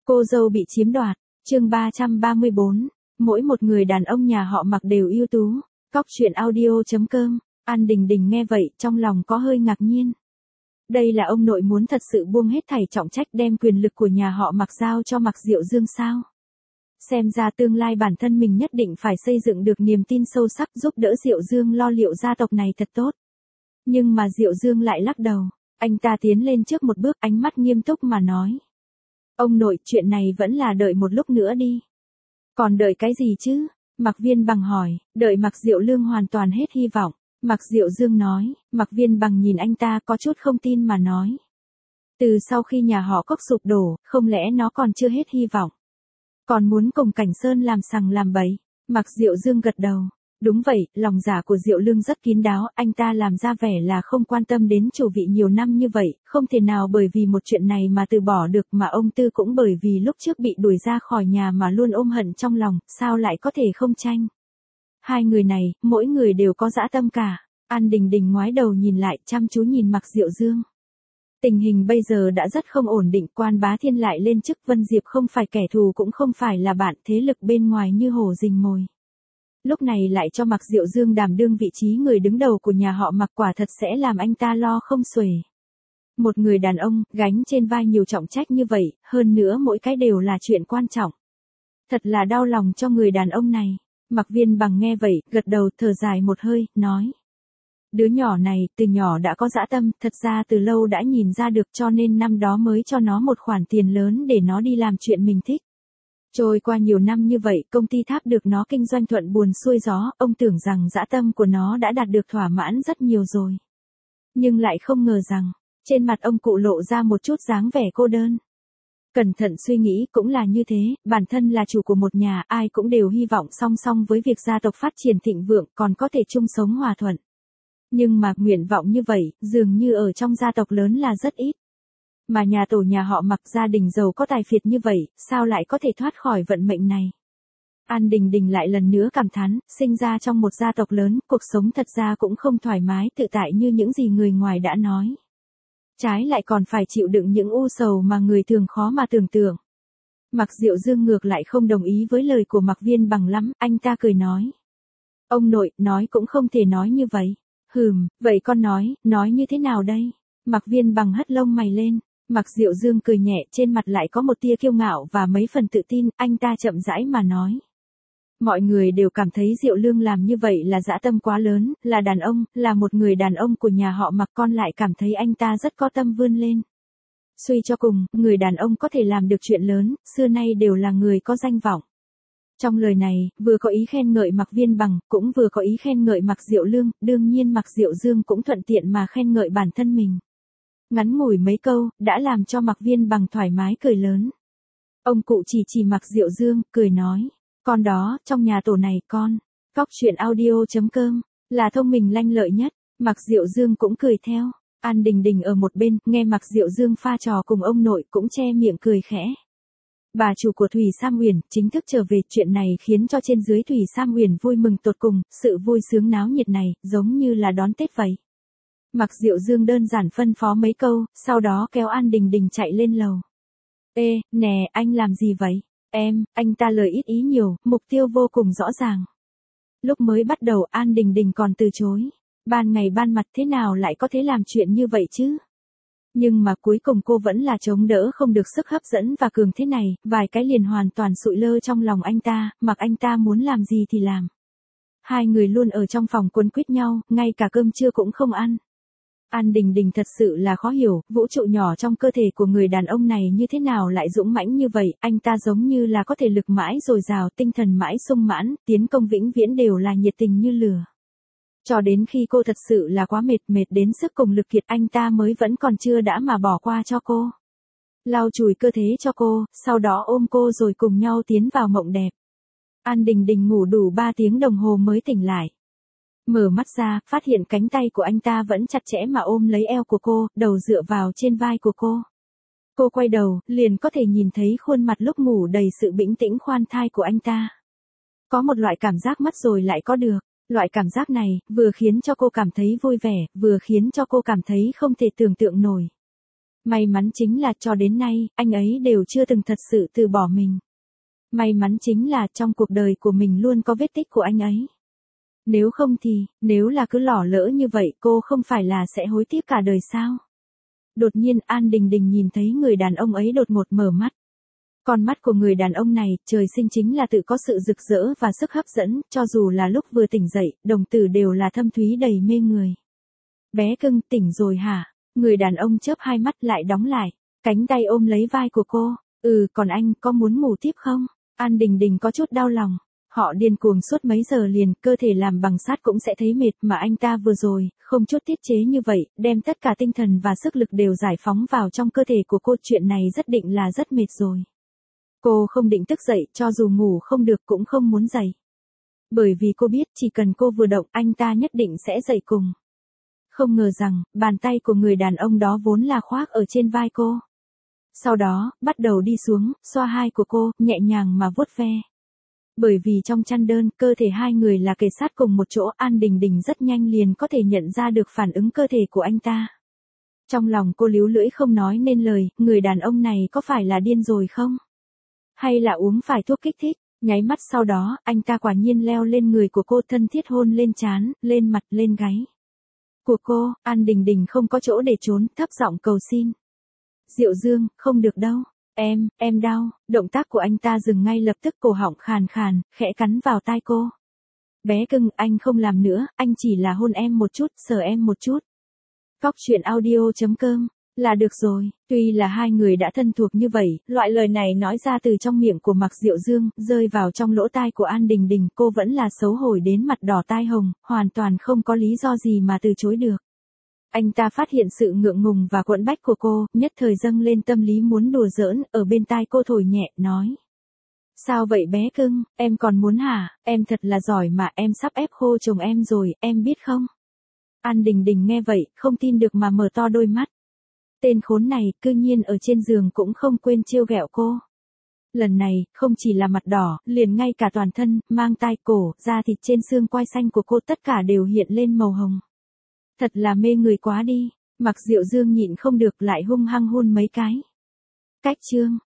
Cô dâu bị chiếm đoạt, chương 334, mỗi một người đàn ông nhà họ Mạc đều ưu tú. Cóc truyện audio.com, An Đình Đình nghe vậy trong lòng có hơi ngạc nhiên. Đây là ông nội muốn thật sự buông hết thảy trọng trách đem quyền lực của nhà họ Mạc giao cho Mạc Diệu Dương sao? Xem ra tương lai bản thân mình nhất định phải xây dựng được niềm tin sâu sắc giúp đỡ Diệu Dương lo liệu gia tộc này thật tốt. Nhưng mà Diệu Dương lại lắc đầu, anh ta tiến lên trước một bước ánh mắt nghiêm túc mà nói. Ông nội, chuyện này vẫn là đợi một lúc nữa đi. Còn đợi cái gì chứ? Mạc Viên Bằng hỏi, đợi Mạc Diệu Lương hoàn toàn hết hy vọng. Mạc Diệu Dương nói, Mạc Viên Bằng nhìn anh ta có chút không tin mà nói. Từ sau khi nhà họ Cốc sụp đổ, không lẽ nó còn chưa hết hy vọng? Còn muốn cùng Cảnh Sơn làm sằng làm bậy? Mạc Diệu Dương gật đầu. Đúng vậy, lòng dạ của Diệu Lương rất kín đáo, anh ta làm ra vẻ là không quan tâm đến chủ vị nhiều năm như vậy, không thể nào bởi vì một chuyện này mà từ bỏ được, mà ông Tư cũng bởi vì lúc trước bị đuổi ra khỏi nhà mà luôn ôm hận trong lòng, sao lại có thể không tranh. Hai người này, mỗi người đều có dã tâm cả. An Đình Đình ngoái đầu nhìn lại, chăm chú nhìn Mạc Diệu Dương. Tình hình bây giờ đã rất không ổn định, Quan Bá Thiên lại lên chức, Vân Diệp không phải kẻ thù cũng không phải là bạn, thế lực bên ngoài như hổ rình mồi. Lúc này lại cho Mạc Diệu Dương đảm đương vị trí người đứng đầu của nhà họ Mạc, quả thật sẽ làm anh ta lo không xuể. Một người đàn ông, gánh trên vai nhiều trọng trách như vậy, hơn nữa mỗi cái đều là chuyện quan trọng. Thật là đau lòng cho người đàn ông này. Mạc Viên Bằng nghe vậy, gật đầu thở dài một hơi, nói. Đứa nhỏ này, từ nhỏ đã có dã tâm, thật ra từ lâu đã nhìn ra được, cho nên năm đó mới cho nó một khoản tiền lớn để nó đi làm chuyện mình thích. Trôi qua nhiều năm như vậy, công ty Tháp được nó kinh doanh thuận buồm xuôi gió, ông tưởng rằng dã tâm của nó đã đạt được thỏa mãn rất nhiều rồi. Nhưng lại không ngờ rằng, trên mặt ông cụ lộ ra một chút dáng vẻ cô đơn. Cẩn thận suy nghĩ cũng là như thế, bản thân là chủ của một nhà, ai cũng đều hy vọng song song với việc gia tộc phát triển thịnh vượng còn có thể chung sống hòa thuận. Nhưng mà nguyện vọng như vậy, dường như ở trong gia tộc lớn là rất ít. Mà nhà tổ nhà họ Mạc gia đình giàu có tài phiệt như vậy, sao lại có thể thoát khỏi vận mệnh này? An Đình Đình lại lần nữa cảm thán, sinh ra trong một gia tộc lớn, cuộc sống thật ra cũng không thoải mái tự tại như những gì người ngoài đã nói. Trái lại còn phải chịu đựng những u sầu mà người thường khó mà tưởng tượng. Mạc Diệu Dương ngược lại không đồng ý với lời của Mạc Viên Bằng lắm, anh ta cười nói. Ông nội, nói cũng không thể nói như vậy. Vậy con nói như thế nào đây? Mạc Viên Bằng hất lông mày lên. Mạc Diệu Dương cười nhẹ, trên mặt lại có một tia kiêu ngạo và mấy phần tự tin, anh ta chậm rãi mà nói. Mọi người đều cảm thấy Diệu Lương làm như vậy là dã tâm quá lớn, là đàn ông, là một người đàn ông của nhà họ Mạc, con lại cảm thấy anh ta rất có tâm vươn lên. Suy cho cùng, người đàn ông có thể làm được chuyện lớn, xưa nay đều là người có danh vọng. Trong lời này, vừa có ý khen ngợi Mạc Viên Bằng, cũng vừa có ý khen ngợi Mạc Diệu Lương, đương nhiên Mạc Diệu Dương cũng thuận tiện mà khen ngợi bản thân mình. Ngắn ngủi mấy câu, đã làm cho Mạc Viên Bằng thoải mái cười lớn. Ông cụ chỉ Mạc Diệu Dương, cười nói. Con đó, trong nhà tổ này con. Cóc truyện audio.com, là thông minh lanh lợi nhất. Mạc Diệu Dương cũng cười theo. An Đình Đình ở một bên, nghe Mạc Diệu Dương pha trò cùng ông nội cũng che miệng cười khẽ. Bà chủ của Thủy Sam Uyển chính thức trở về, chuyện này khiến cho trên dưới Thủy Sam Uyển vui mừng tột cùng, sự vui sướng náo nhiệt này, giống như là đón Tết vậy. Mạc Diệu Dương đơn giản phân phó mấy câu, sau đó kéo An Đình Đình chạy lên lầu. Ê, nè, anh làm gì vậy? Em, anh ta lời ít ý nhiều, mục tiêu vô cùng rõ ràng. Lúc mới bắt đầu An Đình Đình còn từ chối. Ban ngày ban mặt thế nào lại có thể làm chuyện như vậy chứ? Nhưng mà cuối cùng cô vẫn là chống đỡ không được sức hấp dẫn và cường thế này, vài cái liền hoàn toàn sụi lơ trong lòng anh ta, mặc anh ta muốn làm gì thì làm. Hai người luôn ở trong phòng quấn quýt nhau, ngay cả cơm trưa cũng không ăn. An Đình Đình thật sự là khó hiểu, vũ trụ nhỏ trong cơ thể của người đàn ông này như thế nào lại dũng mãnh như vậy, anh ta giống như là có thể lực mãi dồi dào, tinh thần mãi sung mãn, tiến công vĩnh viễn đều là nhiệt tình như lửa. Cho đến khi cô thật sự là quá mệt đến sức cùng lực kiệt, anh ta mới vẫn còn chưa đã mà bỏ qua cho cô. Lau chùi cơ thể cho cô, sau đó ôm cô rồi cùng nhau tiến vào mộng đẹp. An Đình Đình ngủ đủ 3 tiếng đồng hồ mới tỉnh lại. Mở mắt ra, phát hiện cánh tay của anh ta vẫn chặt chẽ mà ôm lấy eo của cô, đầu dựa vào trên vai của cô. Cô quay đầu, liền có thể nhìn thấy khuôn mặt lúc ngủ đầy sự bĩnh tĩnh khoan thai của anh ta. Có một loại cảm giác mất rồi lại có được. Loại cảm giác này, vừa khiến cho cô cảm thấy vui vẻ, vừa khiến cho cô cảm thấy không thể tưởng tượng nổi. May mắn chính là cho đến nay, anh ấy đều chưa từng thật sự từ bỏ mình. May mắn chính là trong cuộc đời của mình luôn có vết tích của anh ấy. Nếu không thì, nếu là cứ lỏ lỡ như vậy cô không phải là sẽ hối tiếc cả đời sao? Đột nhiên An Đình Đình nhìn thấy người đàn ông ấy đột ngột mở mắt. Con mắt của người đàn ông này, trời sinh chính là tự có sự rực rỡ và sức hấp dẫn, cho dù là lúc vừa tỉnh dậy, đồng tử đều là thâm thúy đầy mê người. Bé cưng, tỉnh rồi hả? Người đàn ông chớp hai mắt lại đóng lại, cánh tay ôm lấy vai của cô. Còn anh, có muốn ngủ tiếp không? An Đình Đình có chút đau lòng. Họ điên cuồng suốt mấy giờ liền, cơ thể làm bằng sắt cũng sẽ thấy mệt, mà anh ta vừa rồi, không chút tiết chế như vậy, đem tất cả tinh thần và sức lực đều giải phóng vào trong cơ thể của cô, chuyện này rất định là rất mệt rồi. Cô không định thức dậy, cho dù ngủ không được cũng không muốn dậy. Bởi vì cô biết chỉ cần cô vừa động, anh ta nhất định sẽ dậy cùng. Không ngờ rằng, bàn tay của người đàn ông đó vốn là khoác ở trên vai cô. Sau đó, bắt đầu đi xuống, xoa hai của cô, nhẹ nhàng mà vuốt ve. Bởi vì trong chăn đơn, cơ thể hai người là kề sát cùng một chỗ, An Đình Đình rất nhanh liền có thể nhận ra được phản ứng cơ thể của anh ta. Trong lòng cô líu lưỡi không nói nên lời, người đàn ông này có phải là điên rồi không? Hay là uống phải thuốc kích thích? Nháy mắt sau đó, anh ta quả nhiên leo lên người của cô, thân thiết hôn lên trán, lên mặt, lên gáy của cô. An Đình Đình không có chỗ để trốn, thấp giọng cầu xin. Diệu Dương, không được đâu. Em đau. Động tác của anh ta dừng ngay lập tức, cổ họng khàn khàn, khẽ cắn vào tai cô. Bé cưng, anh không làm nữa, anh chỉ là hôn em một chút, sờ em một chút. Cóc truyện audio.com, là được rồi. Tuy là hai người đã thân thuộc như vậy, loại lời này nói ra từ trong miệng của Mạc Diệu Dương, rơi vào trong lỗ tai của An Đình Đình, cô vẫn là xấu hổ đến mặt đỏ tai hồng, hoàn toàn không có lý do gì mà từ chối được. Anh ta phát hiện sự ngượng ngùng và quẫn bách của cô, nhất thời dâng lên tâm lý muốn đùa giỡn, ở bên tai cô thổi nhẹ, nói. Sao vậy bé cưng, em còn muốn hả? Em thật là giỏi mà, em sắp ép khô chồng em rồi, em biết không? An Đình Đình nghe vậy, không tin được mà mở to đôi mắt. Tên khốn này, cư nhiên ở trên giường cũng không quên trêu ghẹo cô. Lần này, không chỉ là mặt đỏ, liền ngay cả toàn thân, mang tai, cổ, da thịt trên xương quai xanh của cô tất cả đều hiện lên màu hồng. Thật là mê người quá đi. Mạc Diệu Dương nhịn không được lại hung hăng hôn mấy cái. Cách chương